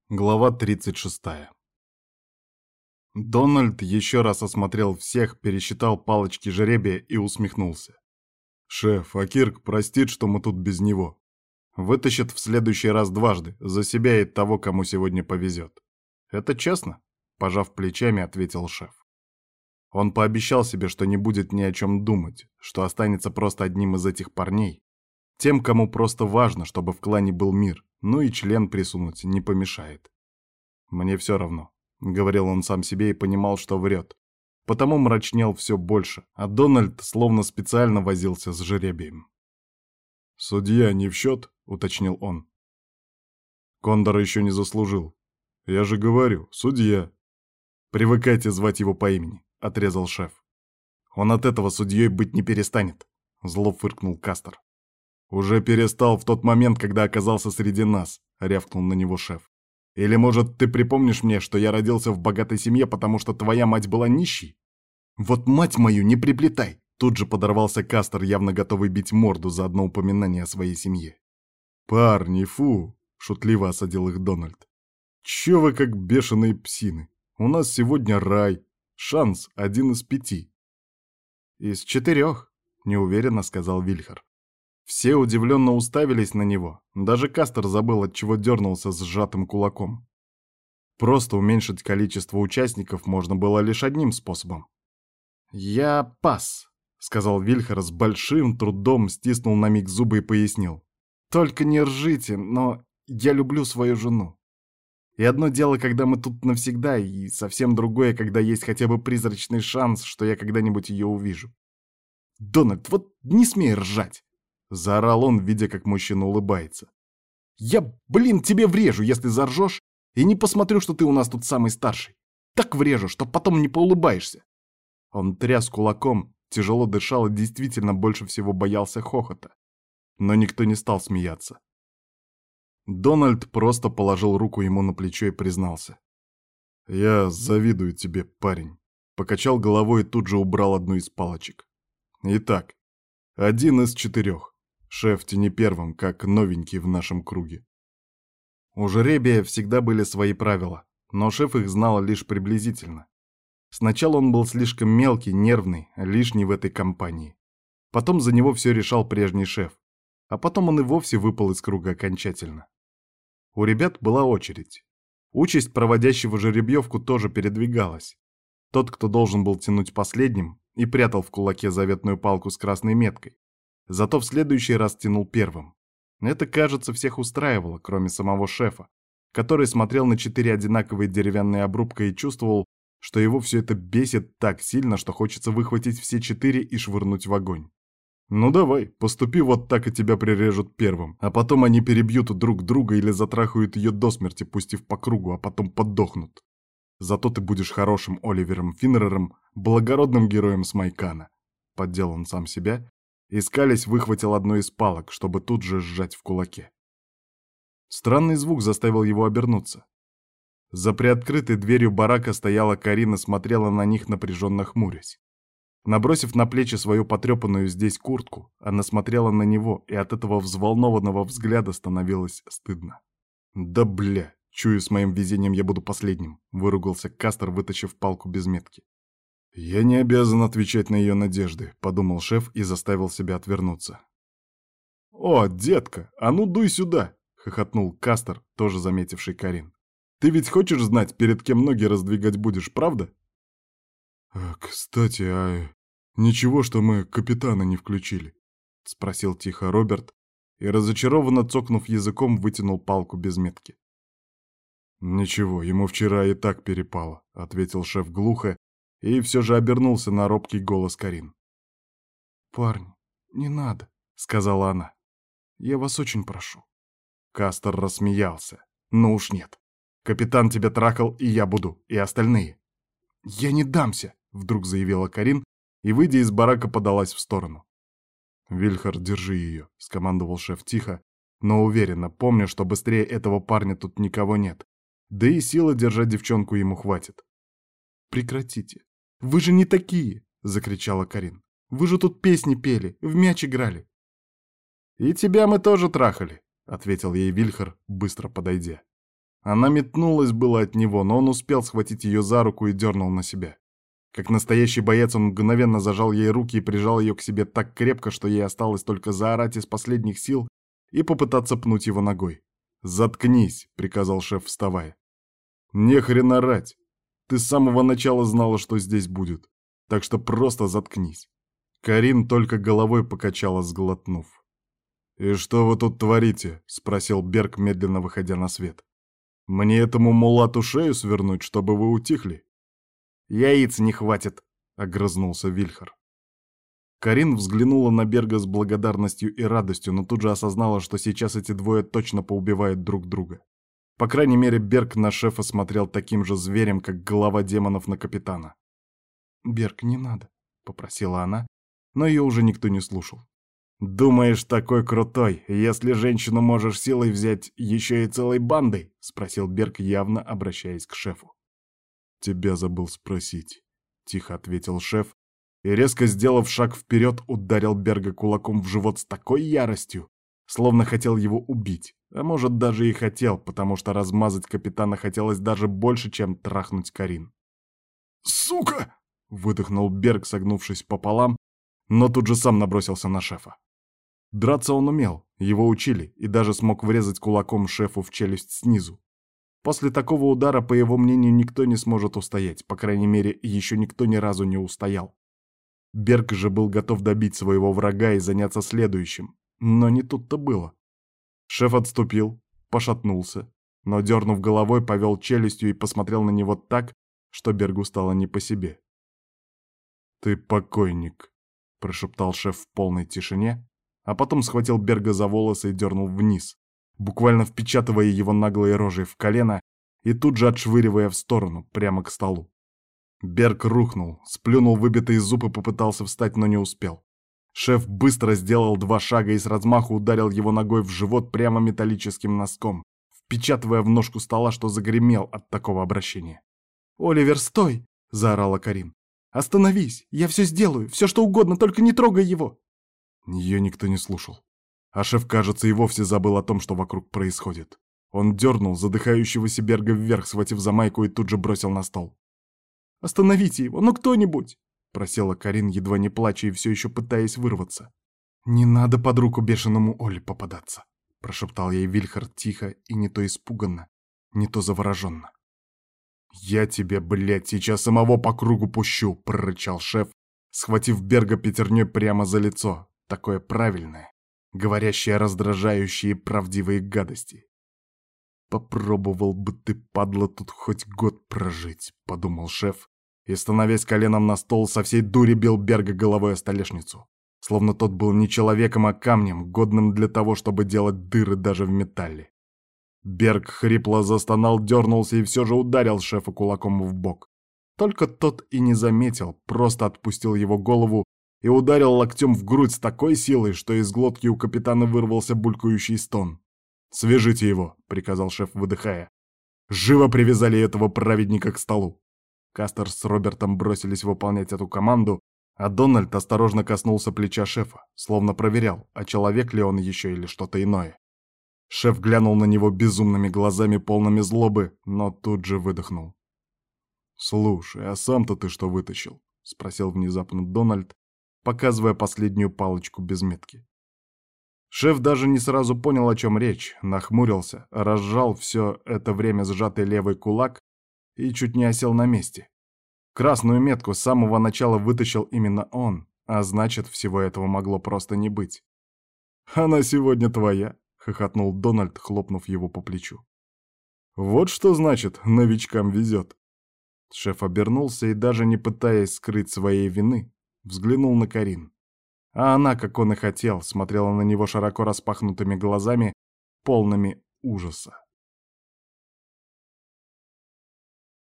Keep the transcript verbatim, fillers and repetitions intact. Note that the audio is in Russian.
Глава тридцать шестая. Дональд еще раз осмотрел всех, пересчитал палочки жеребия и усмехнулся. «Шеф, а Кирк простит, что мы тут без него. Вытащит в следующий раз дважды, за себя и того, кому сегодня повезет. Это честно?» — пожав плечами, ответил шеф. Он пообещал себе, что не будет ни о чем думать, что останется просто одним из этих парней, тем, кому просто важно, чтобы в клане был мир, ну и член присунуть не помешает. «Мне все равно», — говорил он сам себе и понимал, что врет. Потому мрачнел все больше, а Дональд словно специально возился с жеребием. «Судья не в счет?» — уточнил он. «Кондор еще не заслужил. Я же говорю, судья». «Привыкайте звать его по имени», — отрезал шеф. «Он от этого судьей быть не перестанет», — зло фыркнул Кастер. «Уже перестал в тот момент, когда оказался среди нас», — рявкнул на него шеф. «Или, может, ты припомнишь мне, что я родился в богатой семье, потому что твоя мать была нищей?» «Вот мать мою не приплетай!» Тут же подорвался Кастер, явно готовый бить морду за одно упоминание о своей семье. «Парни, фу!» — шутливо осадил их Дональд. «Чё вы как бешеные псины? У нас сегодня рай. Шанс один из пяти». «Из четырех», — неуверенно сказал Вильхар. Все удивленно уставились на него. Даже Кастер забыл, от чего дернулся с сжатым кулаком. Просто уменьшить количество участников можно было лишь одним способом. «Я пас», — сказал Вильхар с большим трудом, стиснул на миг зубы и пояснил. «Только не ржите, но я люблю свою жену. И одно дело, когда мы тут навсегда, и совсем другое, когда есть хотя бы призрачный шанс, что я когда-нибудь ее увижу. Дональд, вот не смей ржать!» — заорал он, видя, как мужчина улыбается. «Я, блин, тебе врежу, если заржешь, и не посмотрю, что ты у нас тут самый старший. Так врежу, что потом не поулыбаешься». Он тряс кулаком, тяжело дышал и действительно больше всего боялся хохота. Но никто не стал смеяться. Дональд просто положил руку ему на плечо и признался. «Я завидую тебе, парень». Покачал головой и тут же убрал одну из палочек. «Итак, один из четырех. Шеф тяни первым, как новенький в нашем круге». У жеребия всегда были свои правила, но шеф их знал лишь приблизительно. Сначала он был слишком мелкий, нервный, лишний в этой компании. Потом за него все решал прежний шеф, а потом он и вовсе выпал из круга окончательно. У ребят была очередь. Участь проводящего жеребьевку тоже передвигалась. Тот, кто должен был тянуть последним, и прятал в кулаке заветную палку с красной меткой, зато в следующий раз тянул первым. Это, кажется, всех устраивало, кроме самого шефа, который смотрел на четыре одинаковые деревянные обрубка и чувствовал, что его все это бесит так сильно, что хочется выхватить все четыре и швырнуть в огонь. «Ну давай, поступи вот так, и тебя прирежут первым, а потом они перебьют друг друга или затрахают ее до смерти, пустив по кругу, а потом подохнут. Зато ты будешь хорошим Оливером Финнерером, благородным героем с Майкана», — поддел он сам себя, и скалясь выхватил одну из палок, чтобы тут же сжать в кулаке. Странный звук заставил его обернуться. За приоткрытой дверью барака стояла Карина и смотрела на них, напряженно хмурясь. Набросив на плечи свою потрепанную здесь куртку, она смотрела на него, и от этого взволнованного взгляда становилось стыдно. «Да бля, чую, с моим везением я буду последним», — выругался Кастер, вытащив палку без метки. «Я не обязан отвечать на ее надежды», — подумал шеф и заставил себя отвернуться. «О, детка, а ну дуй сюда!» — хохотнул Кастер, тоже заметивший Карин. «Ты ведь хочешь знать, перед кем ноги раздвигать будешь, правда?» «Кстати, а ничего, что мы капитана не включили?» — спросил тихо Роберт и, разочарованно цокнув языком, вытянул палку без метки. «Ничего, ему вчера и так перепало», — ответил шеф глухо и все же обернулся на робкий голос Карин. «Парни, не надо», — сказала она. «Я вас очень прошу». Кастер рассмеялся. «Ну уж нет. Капитан тебя трахал, и я буду, и остальные». «Я не дамся», — вдруг заявила Карин, и, выйдя из барака, подалась в сторону. «Вильхар, держи ее», — скомандовал шеф тихо, но уверенно, помня, что быстрее этого парня тут никого нет. Да и силы держать девчонку ему хватит. «Прекратите. Вы же не такие!» — закричала Карин. «Вы же тут песни пели, в мяч играли». «И тебя мы тоже трахали», — ответил ей Вильхар, быстро подойдя. Она метнулась было от него, но он успел схватить ее за руку и дернул на себя. Как настоящий боец он мгновенно зажал ей руки и прижал ее к себе так крепко, что ей осталось только заорать из последних сил и попытаться пнуть его ногой. «Заткнись», — приказал шеф, вставая. «Не хрен орать. Ты с самого начала знала, что здесь будет. Так что просто заткнись». Карин только головой покачала, сглотнув. «И что вы тут творите?» — спросил Берг, медленно выходя на свет. «Мне этому мулату шею свернуть, чтобы вы утихли?» «Яиц не хватит», — огрызнулся Вильхар. Карин взглянула на Берга с благодарностью и радостью, но тут же осознала, что сейчас эти двое точно поубивают друг друга. По крайней мере, Берг на шефа смотрел таким же зверем, как глава демонов на капитана. «Берг, не надо», — попросила она, но ее уже никто не слушал. «Думаешь, такой крутой, если женщину можешь силой взять еще и целой бандой?» — спросил Берг, явно обращаясь к шефу. «Тебя забыл спросить», — тихо ответил шеф, и, резко сделав шаг вперед, ударил Берга кулаком в живот с такой яростью, словно хотел его убить, а может даже и хотел, потому что размазать капитана хотелось даже больше, чем трахнуть Карин. «Сука!» — выдохнул Берг, согнувшись пополам, но тут же сам набросился на шефа. Драться он умел, его учили, и даже смог врезать кулаком шефу в челюсть снизу. После такого удара, по его мнению, никто не сможет устоять, по крайней мере, еще никто ни разу не устоял. Берг же был готов добить своего врага и заняться следующим, но не тут-то было. Шеф отступил, пошатнулся, но, дернув головой, повел челюстью и посмотрел на него так, что Бергу стало не по себе. «Ты покойник», — прошептал шеф в полной тишине, а потом схватил Берга за волосы и дернул вниз, буквально впечатывая его наглой рожей в колено и тут же отшвыривая в сторону, прямо к столу. Берг рухнул, сплюнул выбитый зуб и попытался встать, но не успел. Шеф быстро сделал два шага и с размаху ударил его ногой в живот прямо металлическим носком, впечатывая в ножку стола, что загремел от такого обращения. «Оливер, стой!» — заорала Карин. «Остановись! Я все сделаю! Все что угодно, только не трогай его!» Ее никто не слушал. А шеф, кажется, и вовсе забыл о том, что вокруг происходит. Он дернул задыхающегося Берга вверх, схватив за майку, и тут же бросил на стол. «Остановите его, ну кто-нибудь!» — просела Карин, едва не плача и все еще пытаясь вырваться. «Не надо под руку бешеному Оле попадаться», — прошептал ей Вильхар тихо и не то испуганно, не то завороженно. «Я тебе, блядь, сейчас самого по кругу пущу!» — прорычал шеф, схватив Берга пятерней прямо за лицо. Такое правильное, говорящее раздражающие правдивые гадости. «Попробовал бы ты, падла, тут хоть год прожить», — подумал шеф, и, становясь коленом на стол, со всей дури бил Берга головой о столешницу, словно тот был не человеком, а камнем, годным для того, чтобы делать дыры даже в металле. Берг хрипло застонал, дернулся и все же ударил шефа кулаком в бок. Только тот и не заметил, просто отпустил его голову и ударил локтем в грудь с такой силой, что из глотки у капитана вырвался булькающий стон. «Свяжите его», — приказал шеф, выдыхая. «Живо привязали этого праведника к столу». Кастер с Робертом бросились выполнять эту команду, а Дональд осторожно коснулся плеча шефа, словно проверял, а человек ли он еще или что-то иное. Шеф глянул на него безумными глазами, полными злобы, но тут же выдохнул. «Слушай, а сам-то ты что вытащил?» — спросил внезапно Дональд, показывая последнюю палочку без метки. Шеф даже не сразу понял, о чем речь, нахмурился, разжал все это время сжатый левый кулак и чуть не осел на месте. Красную метку с самого начала вытащил именно он, а значит, всего этого могло просто не быть. «Она сегодня твоя», — хохотнул Дональд, хлопнув его по плечу. «Вот что значит, новичкам везет». Шеф обернулся и, даже не пытаясь скрыть своей вины, взглянул на Карин. А она, как он и хотел, смотрела на него широко распахнутыми глазами, полными ужаса.